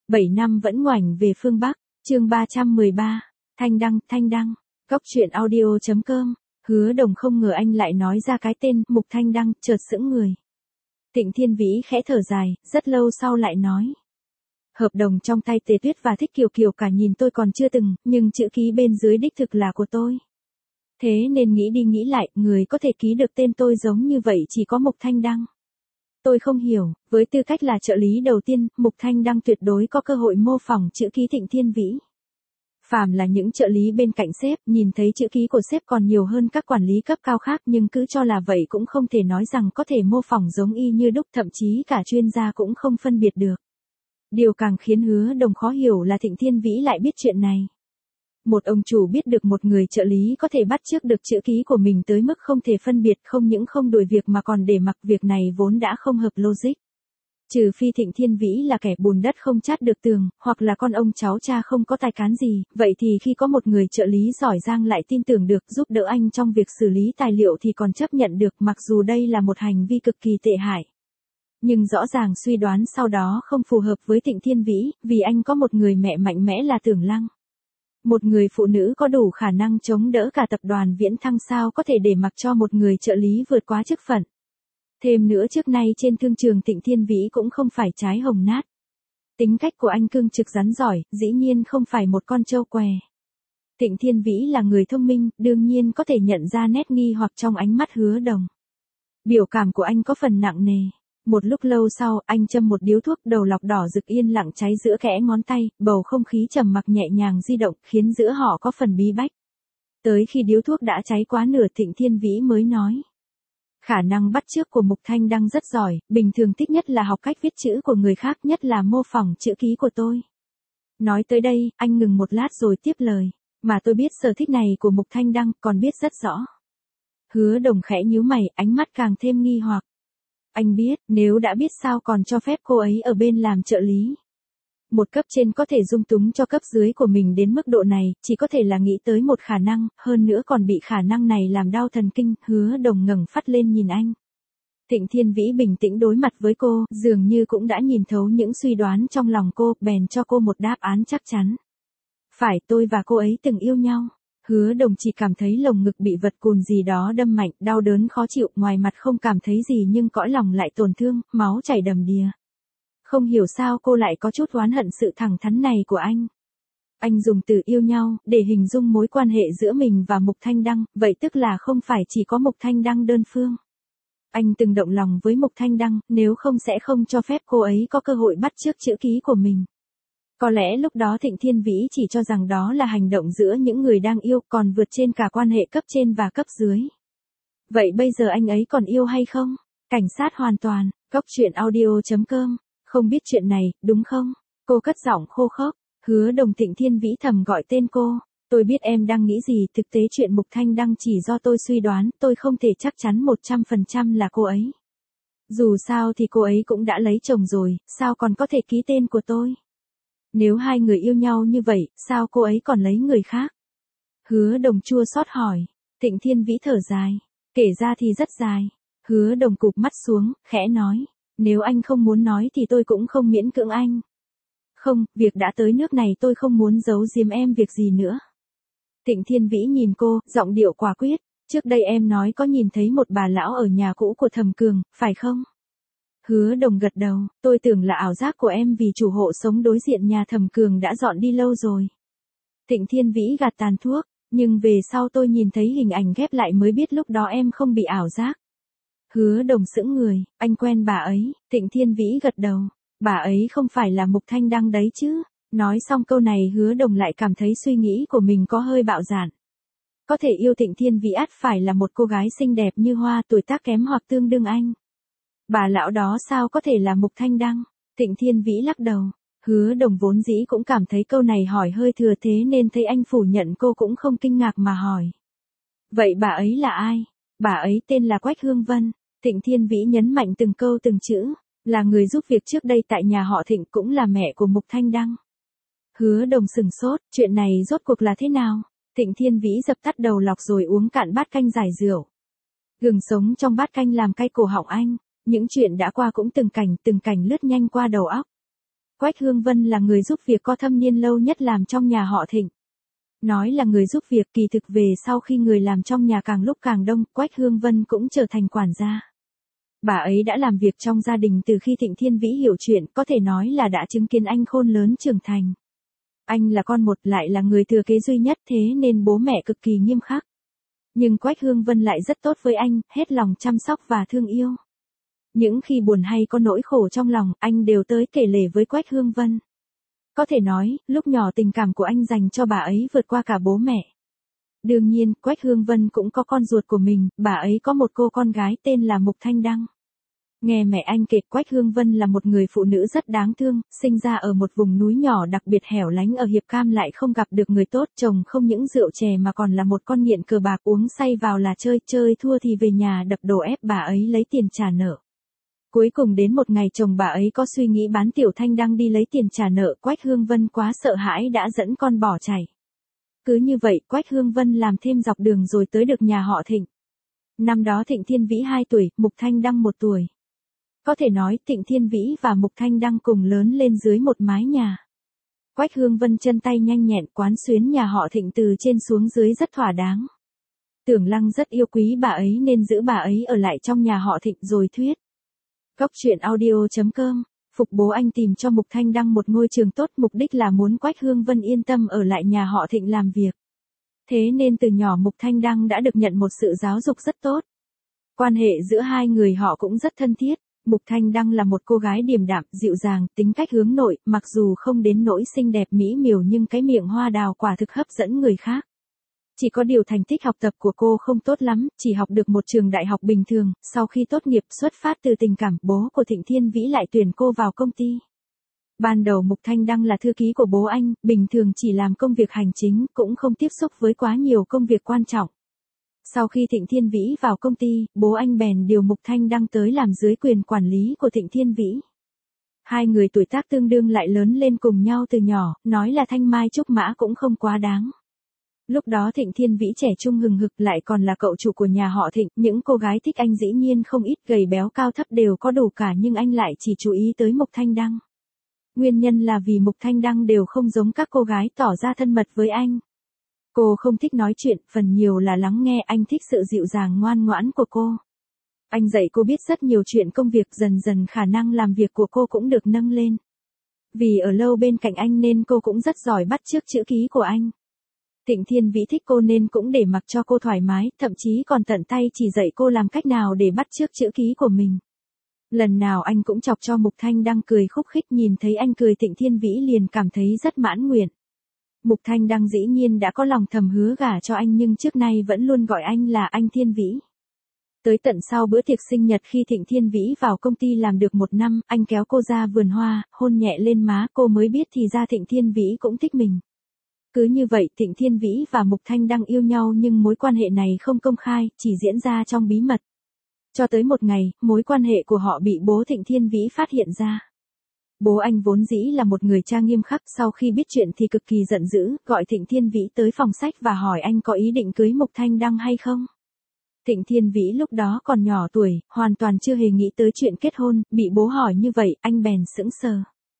7 năm vẫn ngoảnh về phương Bắc, chương 313, Thanh Đăng, góc truyện audio.com, Hứa Đồng không ngờ anh lại nói ra cái tên Mục Thanh Đăng, chợt sững người. Tịnh Thiên Vĩ khẽ thở dài, rất lâu sau lại nói. Hợp đồng trong tay Tề Tuyết và Thích Kiều Kiều cả nhìn tôi còn chưa từng, nhưng chữ ký bên dưới đích thực là của tôi. Thế nên nghĩ đi nghĩ lại, người có thể ký được tên tôi giống như vậy chỉ có Mục Thanh Đăng. Tôi không hiểu, với tư cách là trợ lý đầu tiên, Mục Thanh Đăng tuyệt đối có cơ hội mô phỏng chữ ký Tịnh Thiên Vĩ. Phàm là những trợ lý bên cạnh sếp, nhìn thấy chữ ký của sếp còn nhiều hơn các quản lý cấp cao khác, nhưng cứ cho là vậy cũng không thể nói rằng có thể mô phỏng giống y như đúc, thậm chí cả chuyên gia cũng không phân biệt được. Điều càng khiến Hứa Đồng khó hiểu là Tịnh Thiên Vĩ lại biết chuyện này. Một ông chủ biết được một người trợ lý có thể bắt chước được chữ ký của mình tới mức không thể phân biệt, không những không đuổi việc mà còn để mặc, việc này vốn đã không hợp logic. Trừ phi Tịnh Thiên Vĩ là kẻ bùn đất không chát được tường, hoặc là con ông cháu cha không có tài cán gì, vậy thì khi có một người trợ lý giỏi giang lại tin tưởng được giúp đỡ anh trong việc xử lý tài liệu thì còn chấp nhận được, mặc dù đây là một hành vi cực kỳ tệ hại. Nhưng rõ ràng suy đoán sau đó không phù hợp với Tịnh Thiên Vĩ, vì anh có một người mẹ mạnh mẽ là Tưởng Lăng. Một người phụ nữ có đủ khả năng chống đỡ cả tập đoàn Viễn Thăng, sao có thể để mặc cho một người trợ lý vượt quá chức phận. Thêm nữa trước nay trên thương trường Tịnh Thiên Vĩ cũng không phải trái hồng nát. Tính cách của anh cương trực rắn giỏi, dĩ nhiên không phải một con trâu què. Tịnh Thiên Vĩ là người thông minh, đương nhiên có thể nhận ra nét nghi hoặc trong ánh mắt Hứa Đồng. Biểu cảm của anh có phần nặng nề. Một lúc lâu sau, anh châm một điếu thuốc đầu lọc đỏ rực yên lặng cháy giữa kẽ ngón tay, bầu không khí trầm mặc nhẹ nhàng di động, khiến giữa họ có phần bí bách. Tới khi điếu thuốc đã cháy quá nửa, Tịnh Thiên Vĩ mới nói. Khả năng bắt chước của Mục Thanh Đăng rất giỏi, bình thường thích nhất là học cách viết chữ của người khác, nhất là mô phỏng chữ ký của tôi. Nói tới đây, anh ngừng một lát rồi tiếp lời. Mà tôi biết sở thích này của Mục Thanh Đăng, còn biết rất rõ. Hứa Đồng khẽ nhíu mày, ánh mắt càng thêm nghi hoặc. Anh biết, nếu đã biết sao còn cho phép cô ấy ở bên làm trợ lý. Một cấp trên có thể dung túng cho cấp dưới của mình đến mức độ này, chỉ có thể là nghĩ tới một khả năng, hơn nữa còn bị khả năng này làm đau thần kinh. Hứa Đồng ngẩng phát lên nhìn anh. Tịnh Thiên Vĩ bình tĩnh đối mặt với cô, dường như cũng đã nhìn thấu những suy đoán trong lòng cô, bèn cho cô một đáp án chắc chắn. Phải, tôi và cô ấy từng yêu nhau. Hứa Đồng chỉ cảm thấy lồng ngực bị vật cùn gì đó đâm mạnh, đau đớn khó chịu, ngoài mặt không cảm thấy gì nhưng cõi lòng lại tổn thương, máu chảy đầm đìa. Không hiểu sao cô lại có chút oán hận sự thẳng thắn này của anh. Anh dùng từ yêu nhau để hình dung mối quan hệ giữa mình và Mục Thanh Đăng, vậy tức là không phải chỉ có Mục Thanh Đăng đơn phương. Anh từng động lòng với Mục Thanh Đăng, nếu không sẽ không cho phép cô ấy có cơ hội bắt chước chữ ký của mình. Có lẽ lúc đó Tịnh Thiên Vĩ chỉ cho rằng đó là hành động giữa những người đang yêu, còn vượt trên cả quan hệ cấp trên và cấp dưới. Vậy bây giờ anh ấy còn yêu hay không? Cảnh sát hoàn toàn, góc truyện audio.com, không biết chuyện này, đúng không? Cô cất giọng khô khốc. Hứa Đồng. Tịnh Thiên Vĩ thầm gọi tên cô. Tôi biết em đang nghĩ gì, thực tế chuyện Mục Thanh Đăng chỉ do tôi suy đoán, tôi không thể chắc chắn 100% là cô ấy. Dù sao thì cô ấy cũng đã lấy chồng rồi, sao còn có thể ký tên của tôi? Nếu hai người yêu nhau như vậy, sao cô ấy còn lấy người khác? Hứa Đồng chua xót hỏi. Tịnh Thiên Vĩ thở dài. Kể ra thì rất dài. Hứa Đồng cụp mắt xuống, khẽ nói. Nếu anh không muốn nói thì tôi cũng không miễn cưỡng anh. Không, việc đã tới nước này tôi không muốn giấu giếm em việc gì nữa. Tịnh Thiên Vĩ nhìn cô, giọng điệu quả quyết. Trước đây em nói có nhìn thấy một bà lão ở nhà cũ của Thẩm Cường, phải không? Hứa Đồng gật đầu, tôi tưởng là ảo giác của em vì chủ hộ sống đối diện nhà Thẩm Cường đã dọn đi lâu rồi. Tịnh Thiên Vĩ gạt tàn thuốc, nhưng về sau tôi nhìn thấy hình ảnh ghép lại mới biết lúc đó em không bị ảo giác. Hứa Đồng sững người, anh quen bà ấy. Tịnh Thiên Vĩ gật đầu, bà ấy không phải là Mục Thanh Đăng đấy chứ. Nói xong câu này Hứa Đồng lại cảm thấy suy nghĩ của mình có hơi bạo dạn. Có thể yêu Tịnh Thiên Vĩ ắt phải là một cô gái xinh đẹp như hoa, tuổi tác kém hoặc tương đương anh. Bà lão đó sao có thể là Mục Thanh Đăng? Tịnh Thiên Vĩ lắc đầu. Hứa Đồng vốn dĩ cũng cảm thấy câu này hỏi hơi thừa, thế nên thấy anh phủ nhận cô cũng không kinh ngạc mà hỏi. Vậy bà ấy là ai? Bà ấy tên là Quách Hương Vân. Tịnh Thiên Vĩ nhấn mạnh từng câu từng chữ. Là người giúp việc trước đây tại nhà họ Thịnh, cũng là mẹ của Mục Thanh Đăng. Hứa Đồng sừng sốt, chuyện này rốt cuộc là thế nào? Tịnh Thiên Vĩ dập tắt đầu lọc rồi uống cạn bát canh giải rượu. Gừng sống trong bát canh làm cay cổ họng anh. Những chuyện đã qua cũng từng cảnh lướt nhanh qua đầu óc. Quách Hương Vân là người giúp việc có thâm niên lâu nhất làm trong nhà họ Thịnh. Nói là người giúp việc kỳ thực về sau khi người làm trong nhà càng lúc càng đông, Quách Hương Vân cũng trở thành quản gia. Bà ấy đã làm việc trong gia đình từ khi Thịnh Thiên Vĩ hiểu chuyện, có thể nói là đã chứng kiến anh khôn lớn trưởng thành. Anh là con một lại là người thừa kế duy nhất thế nên bố mẹ cực kỳ nghiêm khắc. Nhưng Quách Hương Vân lại rất tốt với anh, hết lòng chăm sóc và thương yêu. Những khi buồn hay có nỗi khổ trong lòng, anh đều tới kể lể với Quách Hương Vân. Có thể nói, lúc nhỏ tình cảm của anh dành cho bà ấy vượt qua cả bố mẹ. Đương nhiên, Quách Hương Vân cũng có con ruột của mình, bà ấy có một cô con gái tên là Mục Thanh Đăng. Nghe mẹ anh kể, Quách Hương Vân là một người phụ nữ rất đáng thương, sinh ra ở một vùng núi nhỏ đặc biệt hẻo lánh ở Hiệp Cam lại không gặp được người tốt, chồng không những rượu chè mà còn là một con nghiện cờ bạc, uống say vào là chơi, chơi thua thì về nhà đập đổ ép bà ấy lấy tiền trả nợ. Cuối cùng đến một ngày chồng bà ấy có suy nghĩ bán Tiểu Thanh Đăng đi lấy tiền trả nợ, Quách Hương Vân quá sợ hãi đã dẫn con bỏ chạy. Cứ như vậy, Quách Hương Vân làm thêm dọc đường rồi tới được nhà họ Thịnh. Năm đó Thịnh Thiên Vĩ 2 tuổi, Mục Thanh Đăng 1 tuổi. Có thể nói Thịnh Thiên Vĩ và Mục Thanh Đăng cùng lớn lên dưới một mái nhà. Quách Hương Vân chân tay nhanh nhẹn quán xuyến nhà họ Thịnh từ trên xuống dưới rất thỏa đáng. Tưởng Lăng rất yêu quý bà ấy nên giữ bà ấy ở lại trong nhà họ Thịnh rồi thuyết. Cốc truyện audio.com, Phục bố anh tìm cho Mục Thanh Đăng một ngôi trường tốt, mục đích là muốn Quách Hương Vân yên tâm ở lại nhà họ Thịnh làm việc. Thế nên từ nhỏ Mục Thanh Đăng đã được nhận một sự giáo dục rất tốt. Quan hệ giữa hai người họ cũng rất thân thiết. Mục Thanh Đăng là một cô gái điềm đạm, dịu dàng, tính cách hướng nội, mặc dù không đến nỗi xinh đẹp mỹ miều nhưng cái miệng hoa đào quả thực hấp dẫn người khác. Chỉ có điều thành tích học tập của cô không tốt lắm, chỉ học được một trường đại học bình thường, sau khi tốt nghiệp xuất phát từ tình cảm, bố của Thịnh Thiên Vĩ lại tuyển cô vào công ty. Ban đầu Mục Thanh Đăng là thư ký của bố anh, bình thường chỉ làm công việc hành chính, cũng không tiếp xúc với quá nhiều công việc quan trọng. Sau khi Thịnh Thiên Vĩ vào công ty, bố anh bèn điều Mục Thanh Đăng tới làm dưới quyền quản lý của Thịnh Thiên Vĩ. Hai người tuổi tác tương đương lại lớn lên cùng nhau từ nhỏ, nói là thanh mai trúc mã cũng không quá đáng. Lúc đó Thịnh Thiên Vĩ trẻ trung hừng hực lại còn là cậu chủ của nhà họ Thịnh, những cô gái thích anh dĩ nhiên không ít, gầy béo cao thấp đều có đủ cả nhưng anh lại chỉ chú ý tới Mục Thanh Đăng. Nguyên nhân là vì Mục Thanh Đăng đều không giống các cô gái tỏ ra thân mật với anh. Cô không thích nói chuyện, phần nhiều là lắng nghe, anh thích sự dịu dàng ngoan ngoãn của cô. Anh dạy cô biết rất nhiều chuyện công việc, dần dần khả năng làm việc của cô cũng được nâng lên. Vì ở lâu bên cạnh anh nên cô cũng rất giỏi bắt chước chữ ký của anh. Thịnh Thiên Vĩ thích cô nên cũng để mặc cho cô thoải mái, thậm chí còn tận tay chỉ dạy cô làm cách nào để bắt chước chữ ký của mình. Lần nào anh cũng chọc cho Mục Thanh Đăng cười khúc khích, nhìn thấy anh cười Thịnh Thiên Vĩ liền cảm thấy rất mãn nguyện. Mục Thanh Đăng dĩ nhiên đã có lòng thầm hứa gả cho anh nhưng trước nay vẫn luôn gọi anh là anh Thiên Vĩ. Tới tận sau bữa tiệc sinh nhật khi Thịnh Thiên Vĩ vào công ty làm được 1 năm, anh kéo cô ra vườn hoa, hôn nhẹ lên má cô mới biết thì ra Thịnh Thiên Vĩ cũng thích mình. Cứ như vậy Thịnh Thiên Vĩ và Mục Thanh Đăng yêu nhau nhưng mối quan hệ này không công khai, chỉ diễn ra trong bí mật. Cho tới một ngày, mối quan hệ của họ bị bố Thịnh Thiên Vĩ phát hiện ra. Bố anh vốn dĩ là một người cha nghiêm khắc, sau khi biết chuyện thì cực kỳ giận dữ, gọi Thịnh Thiên Vĩ tới phòng sách và hỏi anh có ý định cưới Mục Thanh Đăng hay không. Thịnh Thiên Vĩ lúc đó còn nhỏ tuổi, hoàn toàn chưa hề nghĩ tới chuyện kết hôn, bị bố hỏi như vậy, anh bèn sững sờ.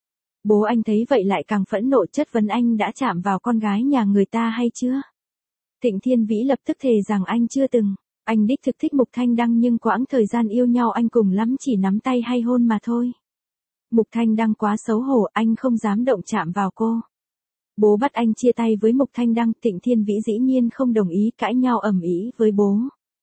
Bố anh thấy vậy lại càng phẫn nộ, chất vấn anh đã chạm vào con gái nhà người ta hay chưa. Thịnh Thiên Vĩ lập tức thề rằng anh chưa từng. Anh đích thực thích Mục Thanh Đăng nhưng quãng thời gian yêu nhau anh cùng lắm chỉ nắm tay hay hôn mà thôi. Mục Thanh Đăng quá xấu hổ, anh không dám động chạm vào cô. Bố bắt anh chia tay với Mục Thanh Đăng, Thịnh Thiên Vĩ dĩ nhiên không đồng ý, cãi nhau ầm ĩ với bố.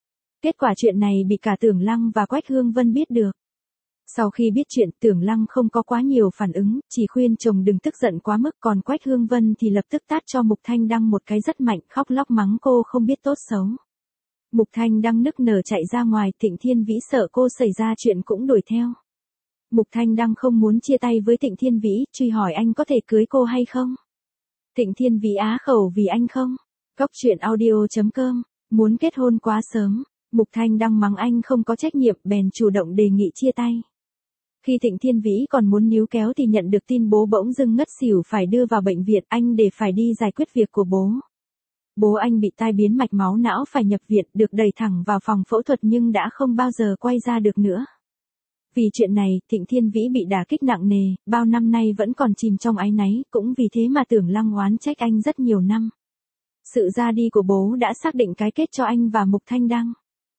Kết quả chuyện này bị cả Tưởng Lăng và Quách Hương Vân biết được. Sau khi biết chuyện, Tưởng Lăng không có quá nhiều phản ứng, chỉ khuyên chồng đừng tức giận quá mức, còn Quách Hương Vân thì lập tức tát cho Mục Thanh Đăng một cái rất mạnh, khóc lóc mắng cô không biết tốt xấu. Mục Thanh Đăng nức nở chạy ra ngoài, Thịnh Thiên Vĩ sợ cô xảy ra chuyện cũng đuổi theo. Mục Thanh Đăng không muốn chia tay với Thịnh Thiên Vĩ, truy hỏi anh có thể cưới cô hay không. Thịnh Thiên Vĩ á khẩu vì anh không. Cốc truyện audio.com, muốn kết hôn quá sớm, Mục Thanh Đăng mắng anh không có trách nhiệm, bèn chủ động đề nghị chia tay. Khi Thịnh Thiên Vĩ còn muốn níu kéo thì nhận được tin bố bỗng dưng ngất xỉu phải đưa vào bệnh viện, anh để phải đi giải quyết việc của bố. Bố anh bị tai biến mạch máu não phải nhập viện, được đẩy thẳng vào phòng phẫu thuật nhưng đã không bao giờ quay ra được nữa. Vì chuyện này, Thịnh Thiên Vĩ bị đả kích nặng nề, bao năm nay vẫn còn chìm trong áy náy, cũng vì thế mà Tưởng Lăng oán trách anh rất nhiều năm. Sự ra đi của bố đã xác định cái kết cho anh và Mục Thanh Đăng.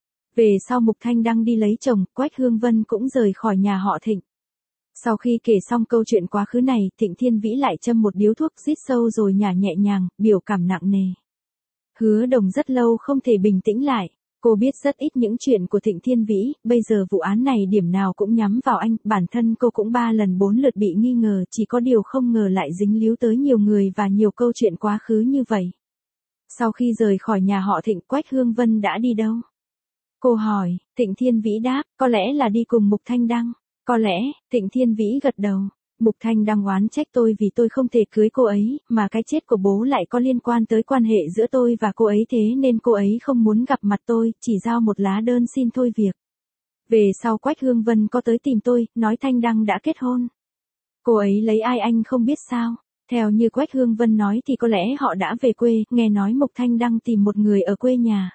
Về sau Mục Thanh Đăng đi lấy chồng, Quách Hương Vân cũng rời khỏi nhà họ Thịnh. Sau khi kể xong câu chuyện quá khứ này, Thịnh Thiên Vĩ lại châm một điếu thuốc rít sâu rồi nhả nhẹ nhàng, biểu cảm nặng nề. Hứa Đồng rất lâu không thể bình tĩnh lại. Cô biết rất ít những chuyện của Thịnh Thiên Vĩ, bây giờ vụ án này điểm nào cũng nhắm vào anh, bản thân cô cũng 3 lần 4 lượt bị nghi ngờ, chỉ có điều không ngờ lại dính líu tới nhiều người và nhiều câu chuyện quá khứ như vậy. Sau khi rời khỏi nhà họ Thịnh, Quách Hương Vân đã đi đâu? Cô hỏi. Thịnh Thiên Vĩ đáp, có lẽ là đi cùng Mục Thanh Đăng. Có lẽ. Thịnh Thiên Vĩ gật đầu. Mục Thanh Đăng oán trách tôi vì tôi không thể cưới cô ấy, mà cái chết của bố lại có liên quan tới quan hệ giữa tôi và cô ấy, thế nên cô ấy không muốn gặp mặt tôi, chỉ giao một lá đơn xin thôi việc. Về sau Quách Hương Vân có tới tìm tôi, nói Thanh Đăng đã kết hôn. Cô ấy lấy ai anh không biết sao? Theo như Quách Hương Vân nói thì có lẽ họ đã về quê, nghe nói Mục Thanh Đăng tìm một người ở quê nhà.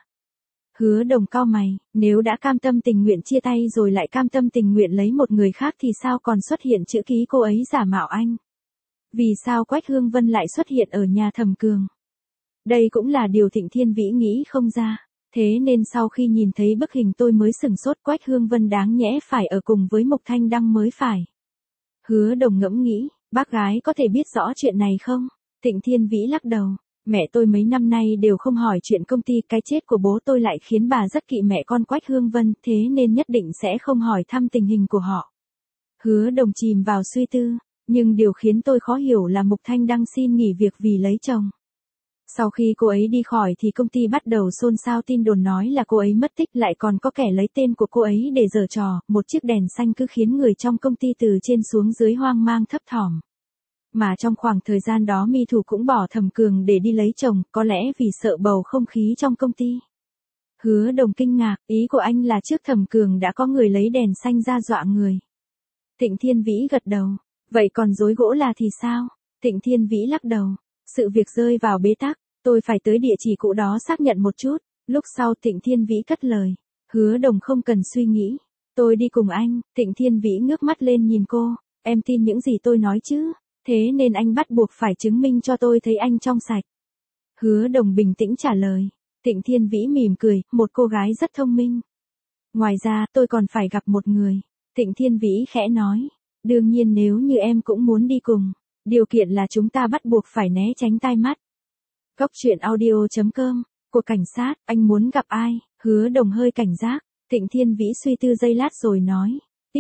Hứa Đồng cau mày, nếu đã cam tâm tình nguyện chia tay rồi lại cam tâm tình nguyện lấy một người khác thì sao còn xuất hiện chữ ký cô ấy giả mạo anh? Vì sao Quách Hương Vân lại xuất hiện ở nhà Thẩm Cường? Đây cũng là điều Thịnh Thiên Vĩ nghĩ không ra. Thế nên sau khi nhìn thấy bức hình tôi mới sửng sốt, Quách Hương Vân đáng nhẽ phải ở cùng với Mục Thanh Đăng mới phải. Hứa Đồng ngẫm nghĩ, bác gái có thể biết rõ chuyện này không? Thịnh Thiên Vĩ lắc đầu. Mẹ tôi mấy năm nay đều không hỏi chuyện công ty, cái chết của bố tôi lại khiến bà rất kỵ mẹ con Quách Hương Vân, thế nên nhất định sẽ không hỏi thăm tình hình của họ. Hứa Đồng chìm vào suy tư, nhưng điều khiến tôi khó hiểu là Mục Thanh Đăng xin nghỉ việc vì lấy chồng. Sau khi cô ấy đi khỏi thì công ty bắt đầu xôn xao tin đồn nói là cô ấy mất tích, lại còn có kẻ lấy tên của cô ấy để giở trò, một chiếc đèn xanh cứ khiến người trong công ty từ trên xuống dưới hoang mang thấp thỏm. Mà trong khoảng thời gian đó My Thủ cũng bỏ Thẩm Cường để đi lấy chồng, có lẽ vì sợ bầu không khí trong công ty. Hứa Đồng kinh ngạc, ý của anh là trước Thẩm Cường đã có người lấy đèn xanh ra dọa người. Thịnh Thiên Vĩ gật đầu, vậy còn rối gỗ là thì sao? Thịnh Thiên Vĩ lắc đầu, sự việc rơi vào bế tắc, tôi phải tới địa chỉ cũ đó xác nhận một chút. Lúc sau Thịnh Thiên Vĩ cất lời, Hứa Đồng không cần suy nghĩ, tôi đi cùng anh. Thịnh Thiên Vĩ ngước mắt lên nhìn cô, em tin những gì tôi nói chứ? Thế nên anh bắt buộc phải chứng minh cho tôi thấy anh trong sạch. Hứa Đồng bình tĩnh trả lời. Thịnh Thiên Vĩ mỉm cười, một cô gái rất thông minh. Ngoài ra, tôi còn phải gặp một người. Thịnh Thiên Vĩ khẽ nói. Đương nhiên nếu như em cũng muốn đi cùng. Điều kiện là chúng ta bắt buộc phải né tránh tai mắt. Góc truyện audio.com. Của cảnh sát, anh muốn gặp ai? Hứa Đồng hơi cảnh giác. Thịnh Thiên Vĩ suy tư giây lát rồi nói.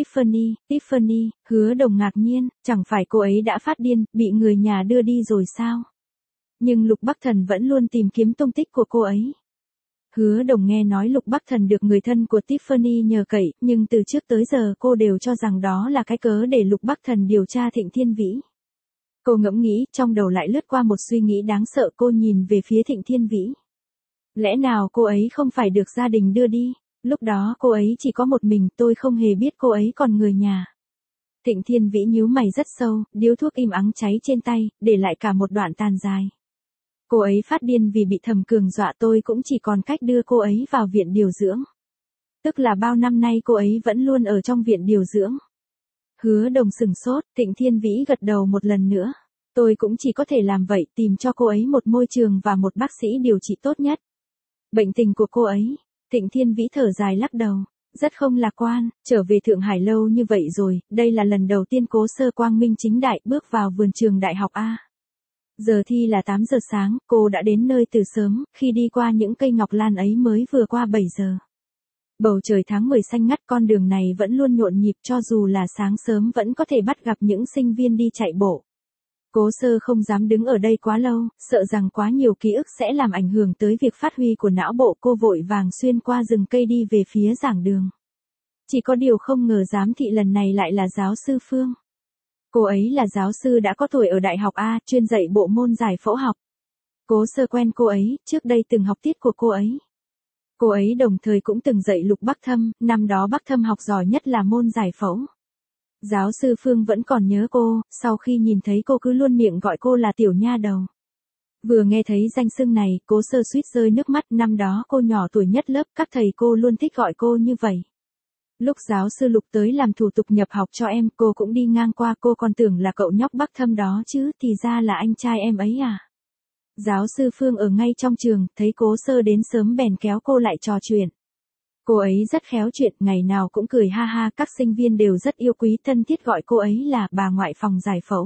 Tiffany, Hứa Đồng ngạc nhiên, chẳng phải cô ấy đã phát điên, bị người nhà đưa đi rồi sao? Nhưng Lục Bắc Thần vẫn luôn tìm kiếm tung tích của cô ấy. Hứa Đồng nghe nói Lục Bắc Thần được người thân của Tiffany nhờ cậy, nhưng từ trước tới giờ cô đều cho rằng đó là cái cớ để Lục Bắc Thần điều tra Thịnh Thiên Vĩ. Cô ngẫm nghĩ, trong đầu lại lướt qua một suy nghĩ đáng sợ, cô nhìn về phía Thịnh Thiên Vĩ. Lẽ nào cô ấy không phải được gia đình đưa đi? Lúc đó cô ấy chỉ có một mình, tôi không hề biết cô ấy còn người nhà. Thịnh Thiên Vĩ nhíu mày rất sâu, điếu thuốc im ắng cháy trên tay, để lại cả một đoạn tàn dài. Cô ấy phát điên vì bị Thẩm Cường dọa, tôi cũng chỉ còn cách đưa cô ấy vào viện điều dưỡng. Tức là bao năm nay cô ấy vẫn luôn ở trong viện điều dưỡng. Hứa Đồng sừng sốt, Thịnh Thiên Vĩ gật đầu một lần nữa. Tôi cũng chỉ có thể làm vậy, tìm cho cô ấy một môi trường và một bác sĩ điều trị tốt nhất. Bệnh tình của cô ấy. Thịnh Thiên Vĩ thở dài lắc đầu, rất không lạc quan, trở về Thượng Hải lâu như vậy rồi, đây là lần đầu tiên Cố Sơ quang minh chính đại bước vào vườn trường đại học A. Giờ thi là 8 giờ sáng, cô đã đến nơi từ sớm, khi đi qua những cây ngọc lan ấy mới vừa qua 7 giờ. Bầu trời tháng 10 xanh ngắt, con đường này vẫn luôn nhộn nhịp, cho dù là sáng sớm vẫn có thể bắt gặp những sinh viên đi chạy bộ. Cố Sơ không dám đứng ở đây quá lâu, sợ rằng quá nhiều ký ức sẽ làm ảnh hưởng tới việc phát huy của não bộ, cô vội vàng xuyên qua rừng cây đi về phía giảng đường. Chỉ có điều không ngờ giám thị lần này lại là giáo sư Phương. Cô ấy là giáo sư đã có tuổi ở Đại học A, chuyên dạy bộ môn giải phẫu học. Cố Sơ quen cô ấy, trước đây từng học tiết của cô ấy. Cô ấy đồng thời cũng từng dạy Lục Bắc Thâm, năm đó Bắc Thâm học giỏi nhất là môn giải phẫu. Giáo sư Phương vẫn còn nhớ cô, sau khi nhìn thấy cô cứ luôn miệng gọi cô là tiểu nha đầu. Vừa nghe thấy danh xưng này, Cố Sơ suýt rơi nước mắt, năm đó cô nhỏ tuổi nhất lớp, các thầy cô luôn thích gọi cô như vậy. Lúc giáo sư Lục tới làm thủ tục nhập học cho em, cô cũng đi ngang qua, cô còn tưởng là cậu nhóc Bắc Thâm đó chứ, thì ra là anh trai em ấy à. Giáo sư Phương ở ngay trong trường, thấy Cố Sơ đến sớm bèn kéo cô lại trò chuyện. Cô ấy rất khéo chuyện, ngày nào cũng cười ha ha, các sinh viên đều rất yêu quý thân thiết gọi cô ấy là bà ngoại phòng giải phẫu.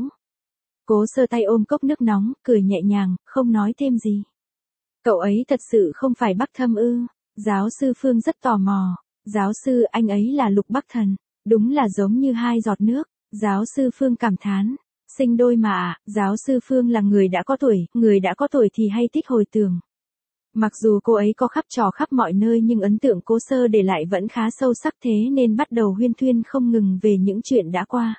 Cố Sơ tay ôm cốc nước nóng, cười nhẹ nhàng, không nói thêm gì. Cậu ấy thật sự không phải Bắc Thâm ư? Giáo sư Phương rất tò mò. Giáo sư, anh ấy là Lục Bắc Thần. Đúng là giống như hai giọt nước. Giáo sư Phương cảm thán. Sinh đôi mà. Giáo sư Phương là người đã có tuổi thì hay thích hồi tưởng. Mặc dù cô ấy có khắp trò khắp mọi nơi nhưng ấn tượng Cố Sơ để lại vẫn khá sâu sắc, thế nên bắt đầu huyên thuyên không ngừng về những chuyện đã qua.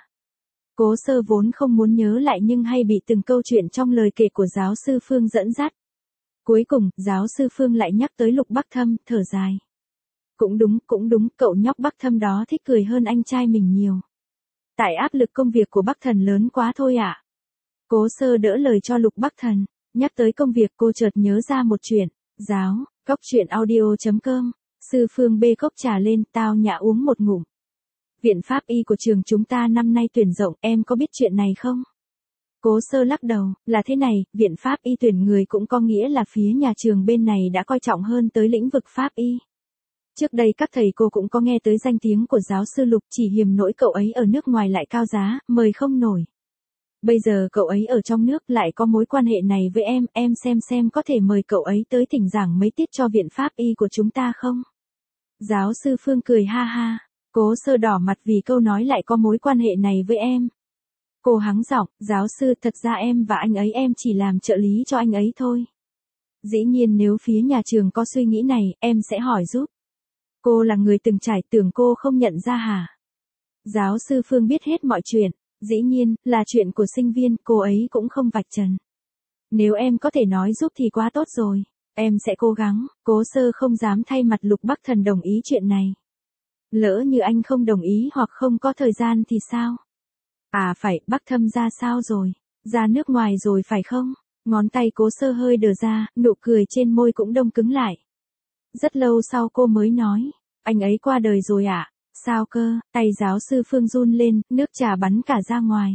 Cố Sơ vốn không muốn nhớ lại nhưng hay bị từng câu chuyện trong lời kể của giáo sư Phương dẫn dắt. Cuối cùng, giáo sư Phương lại nhắc tới Lục Bắc Thâm, thở dài. Cũng đúng, cậu nhóc Bắc Thâm đó thích cười hơn anh trai mình nhiều. Tại áp lực công việc của Bắc Thần lớn quá thôi ạ. Cố Sơ đỡ lời cho Lục Bắc Thần. Nhắc tới công việc cô chợt nhớ ra một chuyện. Cốc truyện audio.com. Sư Phương bê cốc trà lên, tao nhã uống một ngụm. Viện pháp y của trường chúng ta năm nay tuyển rộng, em có biết chuyện này không? Cố Sơ lắc đầu, là thế này, viện pháp y tuyển người cũng có nghĩa là phía nhà trường bên này đã coi trọng hơn tới lĩnh vực pháp y. Trước đây các thầy cô cũng có nghe tới danh tiếng của giáo sư Lục, chỉ hiềm nỗi cậu ấy ở nước ngoài lại cao giá, mời không nổi. Bây giờ cậu ấy ở trong nước lại có mối quan hệ này với em xem có thể mời cậu ấy tới thỉnh giảng mấy tiết cho viện pháp y của chúng ta không? Giáo sư Phương cười ha ha. Cố Sơ đỏ mặt vì câu nói lại có mối quan hệ này với em. Cô hắng giọng, giáo sư, thật ra em và anh ấy em chỉ làm trợ lý cho anh ấy thôi. Dĩ nhiên nếu phía nhà trường có suy nghĩ này, em sẽ hỏi giúp. Cô là người từng trải, tưởng cô không nhận ra hả? Giáo sư Phương biết hết mọi chuyện, dĩ nhiên, là chuyện của sinh viên, cô ấy cũng không vạch trần. Nếu em có thể nói giúp thì quá tốt rồi, em sẽ cố gắng. Cố Sơ không dám thay mặt Lục Bắc Thần đồng ý chuyện này. Lỡ như anh không đồng ý hoặc không có thời gian thì sao? À phải, Bắc Thâm ra sao rồi? Ra nước ngoài rồi phải không? Ngón tay Cố Sơ hơi đờ ra, nụ cười trên môi cũng đông cứng lại. Rất lâu sau cô mới nói, anh ấy qua đời rồi ạ. Sao cơ? Tay giáo sư Phương run lên, nước trà bắn cả ra ngoài.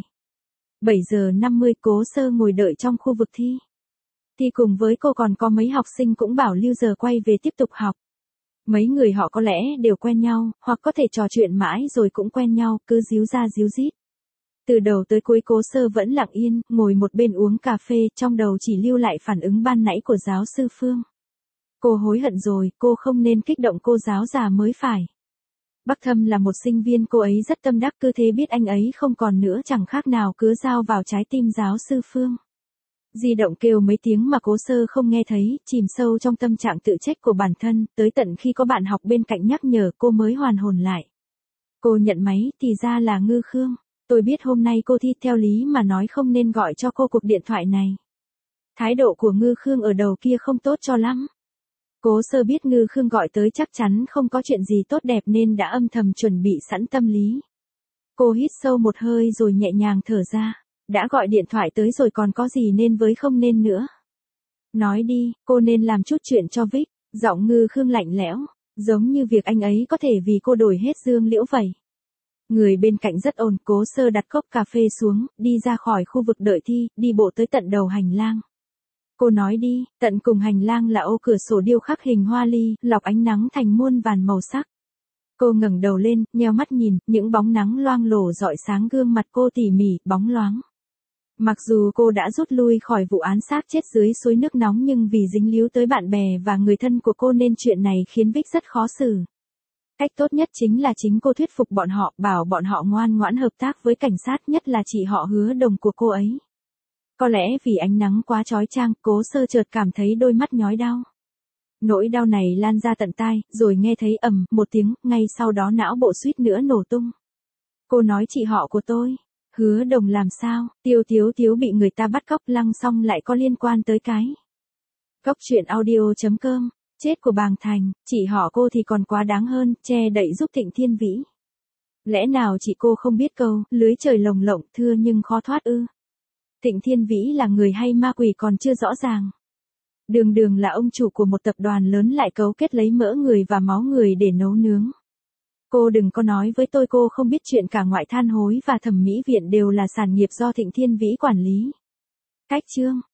7 giờ 50 Cố Sơ ngồi đợi trong khu vực thi. Thì cùng với cô còn có mấy học sinh cũng bảo lưu giờ quay về tiếp tục học. Mấy người họ có lẽ đều quen nhau, hoặc có thể trò chuyện mãi rồi cũng quen nhau, cứ díu ra díu dít. Từ đầu tới cuối Cố Sơ vẫn lặng yên, ngồi một bên uống cà phê, trong đầu chỉ lưu lại phản ứng ban nãy của giáo sư Phương. Cô hối hận rồi, cô không nên kích động cô giáo già mới phải. Bắc Thâm là một sinh viên, cô ấy rất tâm đắc, cứ thế biết anh ấy không còn nữa chẳng khác nào cứa dao vào trái tim giáo sư Phương. Di động kêu mấy tiếng mà Cố Sơ không nghe thấy, chìm sâu trong tâm trạng tự trách của bản thân, tới tận khi có bạn học bên cạnh nhắc nhở cô mới hoàn hồn lại. Cô nhận máy, thì ra là Ngư Khương. Tôi biết hôm nay cô thi, theo lý mà nói không nên gọi cho cô cuộc điện thoại này. Thái độ của Ngư Khương ở đầu kia không tốt cho lắm. Cố Sơ biết Ngư Khương gọi tới chắc chắn không có chuyện gì tốt đẹp nên đã âm thầm chuẩn bị sẵn tâm lý. Cô hít sâu một hơi rồi nhẹ nhàng thở ra. Đã gọi điện thoại tới rồi còn có gì nên với không nên nữa. Nói đi, cô nên làm chút chuyện cho Vic. Giọng Ngư Khương lạnh lẽo, giống như việc anh ấy có thể vì cô đổi hết dương liễu vậy. Người bên cạnh rất ồn. Cố Sơ đặt cốc cà phê xuống, đi ra khỏi khu vực đợi thi, đi bộ tới tận đầu hành lang. Cô nói đi, tận cùng hành lang là ô cửa sổ điêu khắc hình hoa ly, lọc ánh nắng thành muôn vàn màu sắc. Cô ngẩng đầu lên, nheo mắt nhìn, những bóng nắng loang lổ rọi sáng gương mặt cô tỉ mỉ, bóng loáng. Mặc dù cô đã rút lui khỏi vụ án xác chết dưới suối nước nóng nhưng vì dính líu tới bạn bè và người thân của cô nên chuyện này khiến Vic rất khó xử. Cách tốt nhất chính là chính cô thuyết phục bọn họ, bảo bọn họ ngoan ngoãn hợp tác với cảnh sát, nhất là chị họ Hứa Đồng của cô ấy. Có lẽ vì ánh nắng quá chói chang, Cố Sơ chợt cảm thấy đôi mắt nhói đau. Nỗi đau này lan ra tận tai, rồi nghe thấy ầm một tiếng, ngay sau đó não bộ suýt nữa nổ tung. Cô nói chị họ của tôi, Hứa Đồng làm sao? Tiêu Tiếu bị người ta bắt cóc lăng xong lại có liên quan tới cái. Cốc truyện audio.com. Chết của Bàng Thành, chị họ cô thì còn quá đáng hơn, che đậy giúp Thịnh Thiên Vĩ. Lẽ nào chị cô không biết câu, lưới trời lồng lộng, thưa nhưng khó thoát ư? Thịnh Thiên Vĩ là người hay ma quỷ còn chưa rõ ràng. Đường là ông chủ của một tập đoàn lớn lại cấu kết lấy mỡ người và máu người để nấu nướng. Cô đừng có nói với tôi cô không biết chuyện cả ngoại than hối và thẩm mỹ viện đều là sản nghiệp do Thịnh Thiên Vĩ quản lý. Cách chương